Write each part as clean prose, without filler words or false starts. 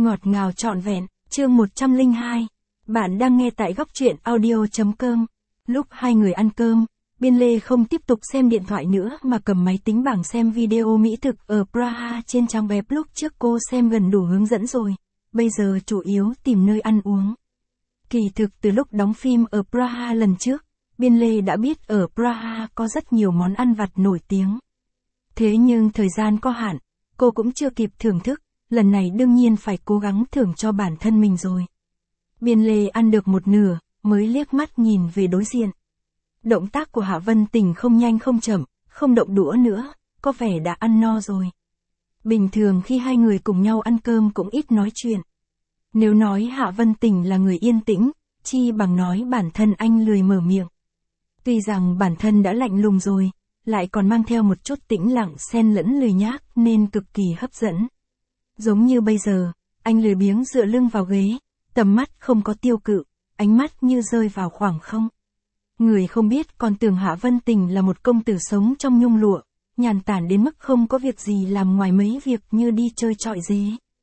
Ngọt ngào trọn vẹn, chương 102. Bạn đang nghe tại góc truyện audio.com. Lúc hai người ăn cơm, Biên Lê không tiếp tục xem điện thoại nữa mà cầm máy tính bảng xem video mỹ thực ở Praha trên trang web lúc trước cô xem gần đủ hướng dẫn rồi. Bây giờ chủ yếu tìm nơi ăn uống. Kỳ thực từ lúc đóng phim ở Praha lần trước, Biên Lê đã biết ở Praha có rất nhiều món ăn vặt nổi tiếng. Thế nhưng thời gian có hạn, cô cũng chưa kịp thưởng thức, lần này đương nhiên phải cố gắng thưởng cho bản thân mình rồi. Biên Lê ăn được một nửa, mới liếc mắt nhìn về đối diện. Động tác của Hạ Vân Tình không nhanh không chậm, không động đũa nữa, có vẻ đã ăn no rồi. Bình thường khi hai người cùng nhau ăn cơm cũng ít nói chuyện. Nếu nói Hạ Vân Tình là người yên tĩnh, chi bằng nói bản thân anh lười mở miệng. Tuy rằng bản thân đã lạnh lùng rồi, lại còn mang theo một chút tĩnh lặng xen lẫn lười nhác nên cực kỳ hấp dẫn. Giống như bây giờ, anh lười biếng dựa lưng vào ghế, tầm mắt không có tiêu cự, ánh mắt như rơi vào khoảng không. Người không biết còn tưởng Hạ Vân Tình là một công tử sống trong nhung lụa, nhàn tản đến mức không có việc gì làm ngoài mấy việc như đi chơi trọi dế.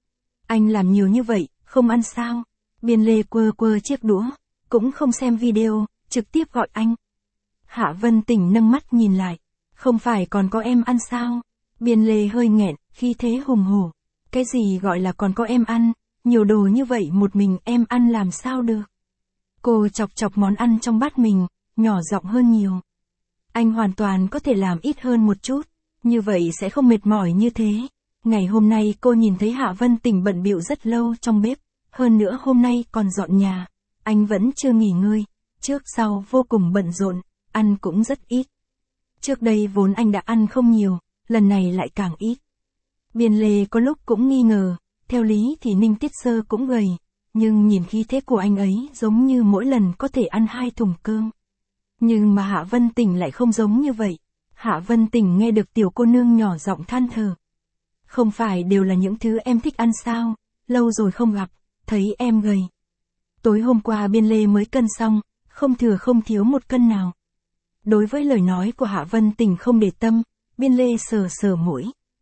Anh làm nhiều như vậy, không ăn sao? Biên Lê quơ quơ chiếc đũa, cũng không xem video, trực tiếp gọi anh. Hạ Vân Tình nâng mắt nhìn lại, không phải còn có em ăn sao? Biên Lê hơi nghẹn, khi thế hùng hổ. Cái gì gọi là còn có em ăn, nhiều đồ như vậy một mình em ăn làm sao được? Cô chọc chọc món ăn trong bát mình, nhỏ giọng hơn nhiều. Anh hoàn toàn có thể làm ít hơn một chút, như vậy sẽ không mệt mỏi như thế. Ngày hôm nay cô nhìn thấy Hạ Vân Tình bận bịu rất lâu trong bếp, hơn nữa hôm nay còn dọn nhà, anh vẫn chưa nghỉ ngơi, trước sau vô cùng bận rộn, ăn cũng rất ít. Trước đây vốn anh đã ăn không nhiều, lần này lại càng ít. Biên Lê có lúc cũng nghi ngờ, theo lý thì Ninh Tiết Sơ cũng gầy, nhưng nhìn khí thế của anh ấy giống như mỗi lần có thể ăn 2 thùng cơm. Nhưng mà Hạ Vân Tình lại không giống như vậy. Hạ Vân Tình nghe được tiểu cô nương nhỏ giọng than thở. Không phải đều là những thứ em thích ăn sao, lâu rồi không gặp, thấy em gầy. Tối hôm qua Biên Lê mới cân xong, không thừa không thiếu một cân nào. Đối với lời nói của Hạ Vân Tình không để tâm, Biên Lê sờ sờ mũi.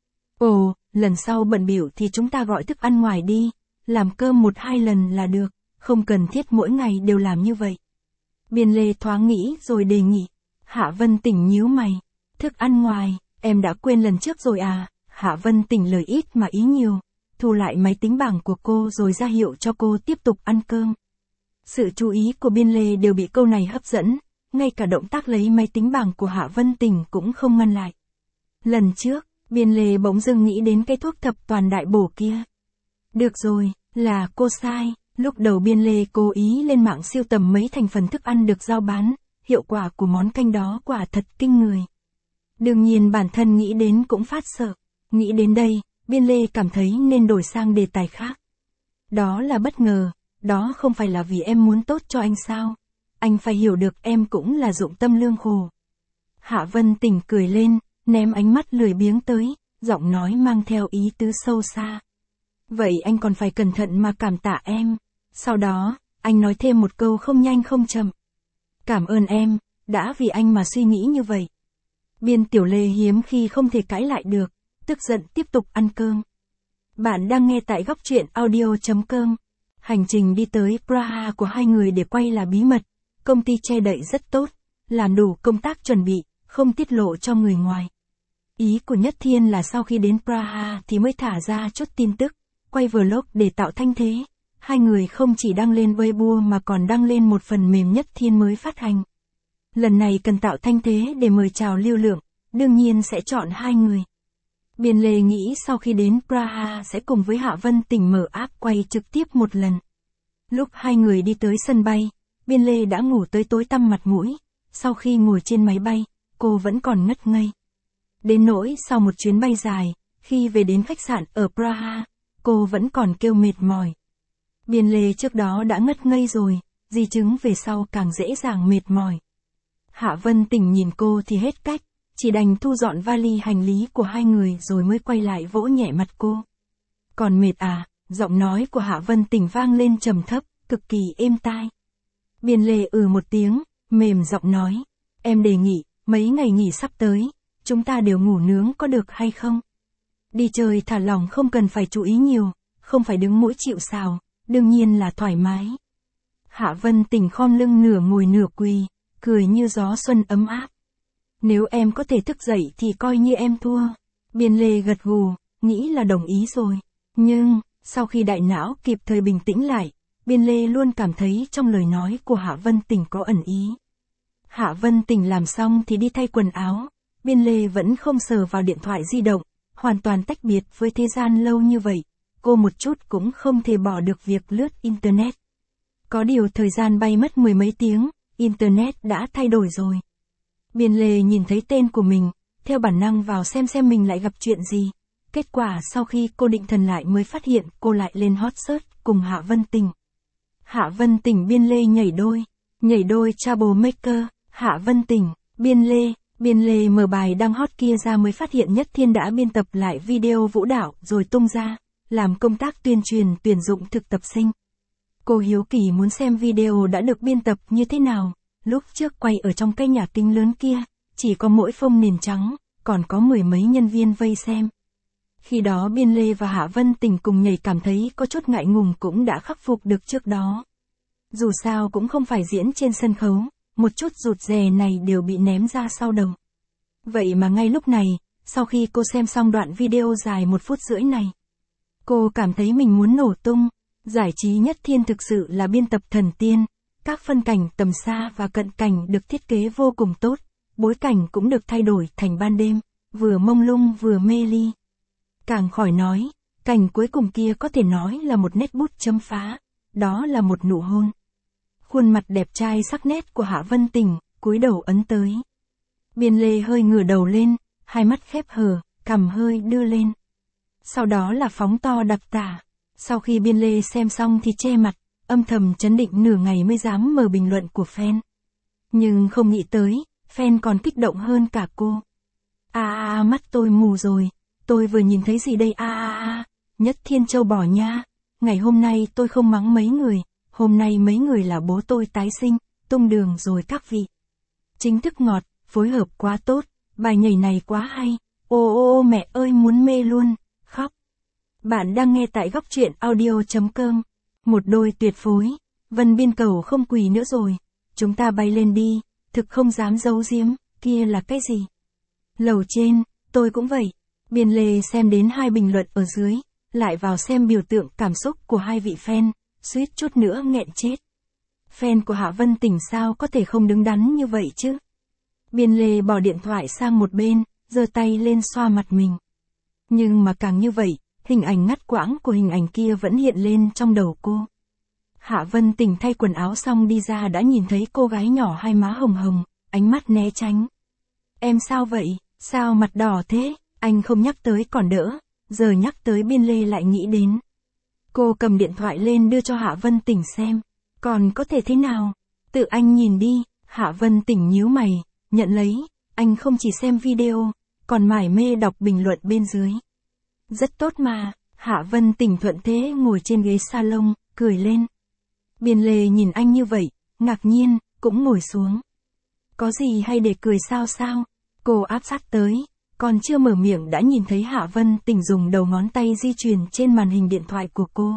Ồ, lần sau bận bịu thì chúng ta gọi thức ăn ngoài đi, làm cơm 1-2 lần là được, không cần thiết mỗi ngày đều làm như vậy. Biên Lê thoáng nghĩ rồi đề nghị. Hạ Vân Tình nhíu mày. Thức ăn ngoài, em đã quên lần trước rồi à? Hạ Vân Tình lời ít mà ý nhiều, thu lại máy tính bảng của cô rồi ra hiệu cho cô tiếp tục ăn cơm. Sự chú ý của Biên Lê đều bị câu này hấp dẫn, ngay cả động tác lấy máy tính bảng của Hạ Vân Tình cũng không ngăn lại. Lần trước, Biên Lê bỗng dưng nghĩ đến cái thuốc thập toàn đại bổ kia. Được rồi, là cô sai. Lúc đầu Biên Lê cố ý lên mạng siêu tầm mấy thành phần thức ăn được giao bán, hiệu quả của món canh đó quả thật kinh người. Đương nhiên bản thân nghĩ đến cũng phát sợ. Nghĩ đến đây, Biên Lê cảm thấy nên đổi sang đề tài khác. Đó là bất ngờ, đó không phải là vì em muốn tốt cho anh sao? Anh phải hiểu được em cũng là dụng tâm lương khổ. Hạ Vân Tình cười lên, ném ánh mắt lười biếng tới, giọng nói mang theo ý tứ sâu xa. Vậy anh còn phải cẩn thận mà cảm tạ em. Sau đó, anh nói thêm một câu không nhanh không chậm. Cảm ơn em, đã vì anh mà suy nghĩ như vậy. Biên Tiểu Lê hiếm khi không thể cãi lại được, tức giận tiếp tục ăn cơm. Bạn đang nghe tại góc truyện audio.com. Hành trình đi tới Praha của hai người để quay là bí mật, công ty che đậy rất tốt, làm đủ công tác chuẩn bị, không tiết lộ cho người ngoài. Ý của Nhất Thiên là sau khi đến Praha thì mới thả ra chút tin tức, quay vlog để tạo thanh thế. Hai người không chỉ đăng lên Weibo mà còn đăng lên một phần mềm Nhất Thiên mới phát hành. Lần này cần tạo thanh thế để mời chào lưu lượng, đương nhiên sẽ chọn hai người. Biên Lê nghĩ sau khi đến Praha sẽ cùng với Hạ Vân Tình mở app quay trực tiếp một lần. Lúc hai người đi tới sân bay, Biên Lê đã ngủ tới tối tăm mặt mũi, sau khi ngồi trên máy bay, cô vẫn còn ngất ngây. Đến nỗi sau một chuyến bay dài, khi về đến khách sạn ở Praha, cô vẫn còn kêu mệt mỏi. Biên Lê trước đó đã ngất ngây rồi, di chứng về sau càng dễ dàng mệt mỏi. Hạ Vân Tình nhìn cô thì hết cách, chỉ đành thu dọn vali hành lý của hai người rồi mới quay lại vỗ nhẹ mặt cô. Còn mệt à? Giọng nói của Hạ Vân Tình vang lên trầm thấp, cực kỳ êm tai. Biên Lê một tiếng, mềm giọng nói, em đề nghị, mấy ngày nghỉ sắp tới, chúng ta đều ngủ nướng có được hay không? Đi chơi thả lỏng không cần phải chú ý nhiều, không phải đứng mũi chịu sào, đương nhiên là thoải mái. Hạ Vân Tình khom lưng nửa ngồi nửa quỳ, cười như gió xuân ấm áp. Nếu em có thể thức dậy thì coi như em thua. Biên Lê gật gù, nghĩ là đồng ý rồi. Nhưng, sau khi đại não kịp thời bình tĩnh lại, Biên Lê luôn cảm thấy trong lời nói của Hạ Vân Tình có ẩn ý. Hạ Vân Tình làm xong thì đi thay quần áo, Biên Lê vẫn không sờ vào điện thoại di động, hoàn toàn tách biệt với thế gian lâu như vậy, cô một chút cũng không thể bỏ được việc lướt Internet. Có điều thời gian bay mất mười mấy tiếng, Internet đã thay đổi rồi. Biên Lê nhìn thấy tên của mình, theo bản năng vào xem mình lại gặp chuyện gì. Kết quả sau khi cô định thần lại mới phát hiện cô lại lên hot search cùng Hạ Vân Tình. Hạ Vân Tình Biên Lê nhảy đôi troublemaker, Hạ Vân Tình, Biên Lê mở bài đăng hot kia ra mới phát hiện Nhất Thiên đã biên tập lại video vũ đạo rồi tung ra, làm công tác tuyên truyền tuyển dụng thực tập sinh. Cô hiếu kỳ muốn xem video đã được biên tập như thế nào, lúc trước quay ở trong cái nhà kính lớn kia, chỉ có mỗi phông nền trắng, còn có mười mấy nhân viên vây xem. Khi đó Biên Lê và Hạ Vân Tình cùng nhảy cảm thấy có chút ngại ngùng cũng đã khắc phục được trước đó. Dù sao cũng không phải diễn trên sân khấu, một chút rụt rè này đều bị ném ra sau đầu. Vậy mà ngay lúc này, sau khi cô xem xong đoạn video dài 1 phút rưỡi này, cô cảm thấy mình muốn nổ tung. Giải trí Nhất Thiên thực sự là biên tập thần tiên, các phân cảnh tầm xa và cận cảnh được thiết kế vô cùng tốt, bối cảnh cũng được thay đổi thành ban đêm, vừa mông lung vừa mê ly. Càng khỏi nói, cảnh cuối cùng kia có thể nói là một nét bút chấm phá, đó là một nụ hôn. Khuôn mặt đẹp trai sắc nét của Hạ Vân Tình, cúi đầu ấn tới. Biên Lê hơi ngửa đầu lên, hai mắt khép hờ, cằm hơi đưa lên. Sau đó là phóng to đặc tả. Sau khi Biên Lê xem xong thì che mặt, âm thầm trấn định nửa ngày mới dám mở bình luận của fan. Nhưng không nghĩ tới, fan còn kích động hơn cả cô. Mắt tôi mù rồi, tôi vừa nhìn thấy gì đây Nhất Thiên châu bò nha. Ngày hôm nay tôi không mắng mấy người, hôm nay mấy người là bố tôi tái sinh, tung đường rồi các vị. Chính thức ngọt, phối hợp quá tốt, bài nhảy này quá hay, ô mẹ ơi muốn mê luôn, khóc. Bạn đang nghe tại góc truyện audio.com. Một đôi tuyệt phối, Vân Biên Cầu không quỳ nữa rồi, chúng ta bay lên đi, thực không dám giấu giếm, kia là cái gì? Lầu trên, tôi cũng vậy. Biên Lê xem đến 2 bình luận ở dưới, lại vào xem biểu tượng cảm xúc của 2 vị fan, suýt chút nữa nghẹn chết. Fan của Hạ Vân Tình sao có thể không đứng đắn như vậy chứ? Biên Lê bỏ điện thoại sang một bên, giơ tay lên xoa mặt mình. Nhưng mà càng như vậy, hình ảnh ngắt quãng của hình ảnh kia vẫn hiện lên trong đầu cô. Hạ Vân Tình thay quần áo xong đi ra đã nhìn thấy cô gái nhỏ hai má hồng hồng, ánh mắt né tránh. Em sao vậy, sao mặt đỏ thế, anh không nhắc tới còn đỡ, giờ nhắc tới Biên Lê lại nghĩ đến. Cô cầm điện thoại lên đưa cho Hạ Vân Tình xem, còn có thể thế nào, tự anh nhìn đi. Hạ Vân Tình nhíu mày, nhận lấy, anh không chỉ xem video, còn mải mê đọc bình luận bên dưới. Rất tốt mà, Hạ Vân Tình thuận thế ngồi trên ghế salon, cười lên. Biên Lê nhìn anh như vậy, ngạc nhiên, cũng ngồi xuống. Có gì hay để cười sao? Cô áp sát tới, còn chưa mở miệng đã nhìn thấy Hạ Vân Tình dùng đầu ngón tay di chuyển trên màn hình điện thoại của cô.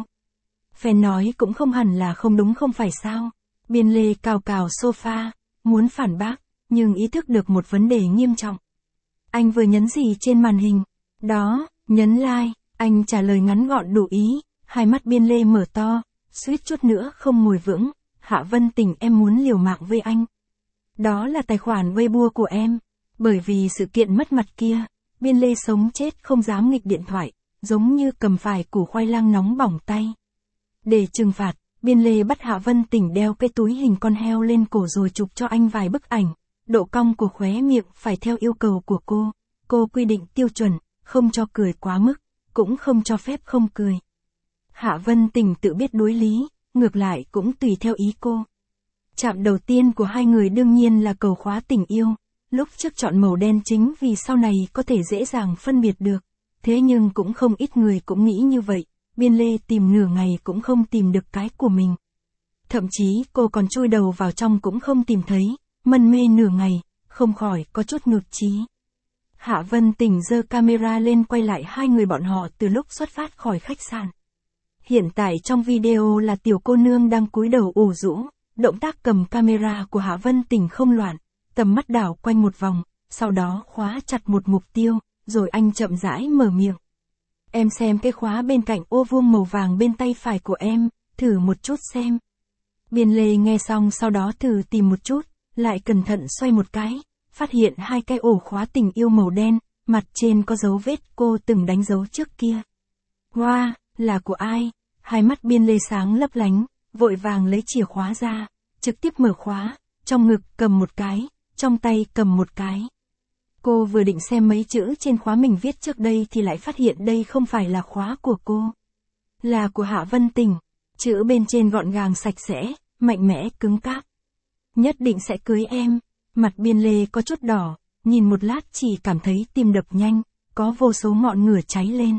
Fan nói cũng không hẳn là không đúng không phải sao? Biên Lê cào sofa, muốn phản bác, nhưng ý thức được một vấn đề nghiêm trọng. Anh vừa nhấn gì trên màn hình? Đó, nhấn like, anh trả lời ngắn gọn đủ ý, hai mắt Biên Lê mở to, suýt chút nữa không ngồi vững. Hạ Vân Tình em muốn liều mạng với anh. Đó là tài khoản Weibo của em. Bởi vì sự kiện mất mặt kia, Biên Lê sống chết không dám nghịch điện thoại, giống như cầm phải củ khoai lang nóng bỏng tay. Để trừng phạt, Biên Lê bắt Hạ Vân Tình đeo cái túi hình con heo lên cổ rồi chụp cho anh vài bức ảnh. Độ cong của khóe miệng phải theo yêu cầu của cô. Cô quy định tiêu chuẩn, không cho cười quá mức, cũng không cho phép không cười. Hạ Vân Tình tự biết đối lý, ngược lại cũng tùy theo ý cô. Chạm đầu tiên của hai người đương nhiên là cầu khóa tình yêu. Lúc trước chọn màu đen chính vì sau này có thể dễ dàng phân biệt được. Thế nhưng cũng không ít người cũng nghĩ như vậy. Biên Lê tìm nửa ngày cũng không tìm được cái của mình. Thậm chí cô còn chui đầu vào trong cũng không tìm thấy. Mân mê nửa ngày, không khỏi có chút nhụt chí. Hạ Vân Tình giơ camera lên quay lại hai người bọn họ từ lúc xuất phát khỏi khách sạn. Hiện tại trong video là tiểu cô nương đang cúi đầu ủ rũ, động tác cầm camera của Hạ Vân Tình không loạn, tầm mắt đảo quanh một vòng, sau đó khóa chặt một mục tiêu, rồi anh chậm rãi mở miệng. Em xem cái khóa bên cạnh ô vuông màu vàng bên tay phải của em, thử một chút xem. Biên Lê nghe xong sau đó thử tìm một chút, lại cẩn thận xoay một cái, phát hiện hai cái ổ khóa tình yêu màu đen, mặt trên có dấu vết cô từng đánh dấu trước kia. Wow, là của ai? Hai mắt Biên Lê sáng lấp lánh, vội vàng lấy chìa khóa ra, trực tiếp mở khóa, trong ngực cầm một cái, trong tay cầm một cái. Cô vừa định xem mấy chữ trên khóa mình viết trước đây thì lại phát hiện đây không phải là khóa của cô. Là của Hạ Vân Tình, chữ bên trên gọn gàng sạch sẽ, mạnh mẽ cứng cáp. Nhất định sẽ cưới em. Mặt Biên Lê có chút đỏ, nhìn một lát chỉ cảm thấy tim đập nhanh, có vô số ngọn lửa cháy lên.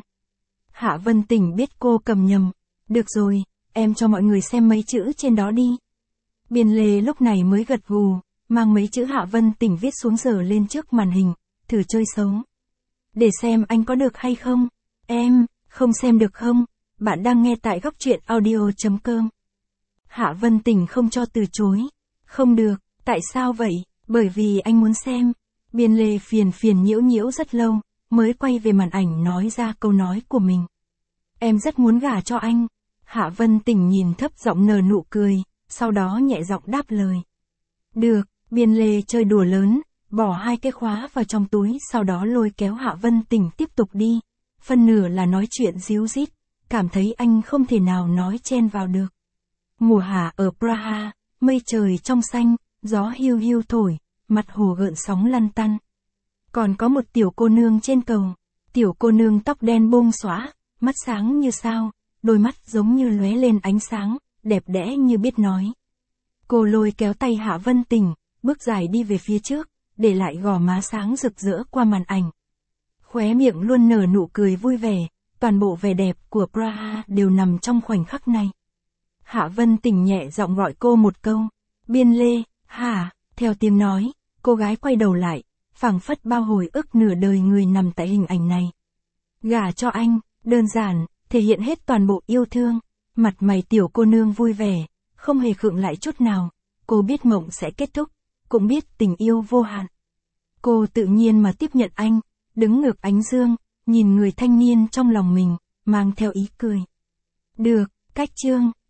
Hạ Vân Tình biết cô cầm nhầm. Được rồi, em cho mọi người xem mấy chữ trên đó đi. Biên Lê lúc này mới gật gù, mang mấy chữ Hạ Vân Tình viết xuống giờ lên trước màn hình, thử chơi xấu. Để xem anh có được hay không. Em, không xem được không? Bạn đang nghe tại góc truyện audio.com. Hạ Vân Tình không cho từ chối. Không được, tại sao vậy? Bởi vì anh muốn xem. Biên Lê phiền nhiễu nhiễu rất lâu, mới quay về màn ảnh nói ra câu nói của mình. Em rất muốn gả cho anh. Hạ Vân Tình nhìn thấp giọng nở nụ cười, sau đó nhẹ giọng đáp lời. Được, Biên Lê chơi đùa lớn, bỏ hai cái khóa vào trong túi, sau đó lôi kéo Hạ Vân Tình tiếp tục đi. Phân nửa là nói chuyện díu dít, cảm thấy anh không thể nào nói chen vào được. Mùa hạ ở Praha, mây trời trong xanh, gió hiu hiu thổi, mặt hồ gợn sóng lăn tăn. Còn có một tiểu cô nương trên cầu, tiểu cô nương tóc đen bông xõa, mắt sáng như sao, đôi mắt giống như lóe lên ánh sáng, đẹp đẽ như biết nói. Cô lôi kéo tay Hạ Vân Tình, bước dài đi về phía trước, để lại gò má sáng rực rỡ qua màn ảnh. Khóe miệng luôn nở nụ cười vui vẻ, toàn bộ vẻ đẹp của Praha đều nằm trong khoảnh khắc này. Hạ Vân Tình nhẹ giọng gọi cô một câu, Biên Lê, hả? Theo tiếng nói, cô gái quay đầu lại, phảng phất bao hồi ức nửa đời người nằm tại hình ảnh này. Gả cho anh, đơn giản, thể hiện hết toàn bộ yêu thương, mặt mày tiểu cô nương vui vẻ, không hề khựng lại chút nào, cô biết mộng sẽ kết thúc, cũng biết tình yêu vô hạn. Cô tự nhiên mà tiếp nhận anh, đứng ngược ánh dương, nhìn người thanh niên trong lòng mình, mang theo ý cười. Được, cách chương.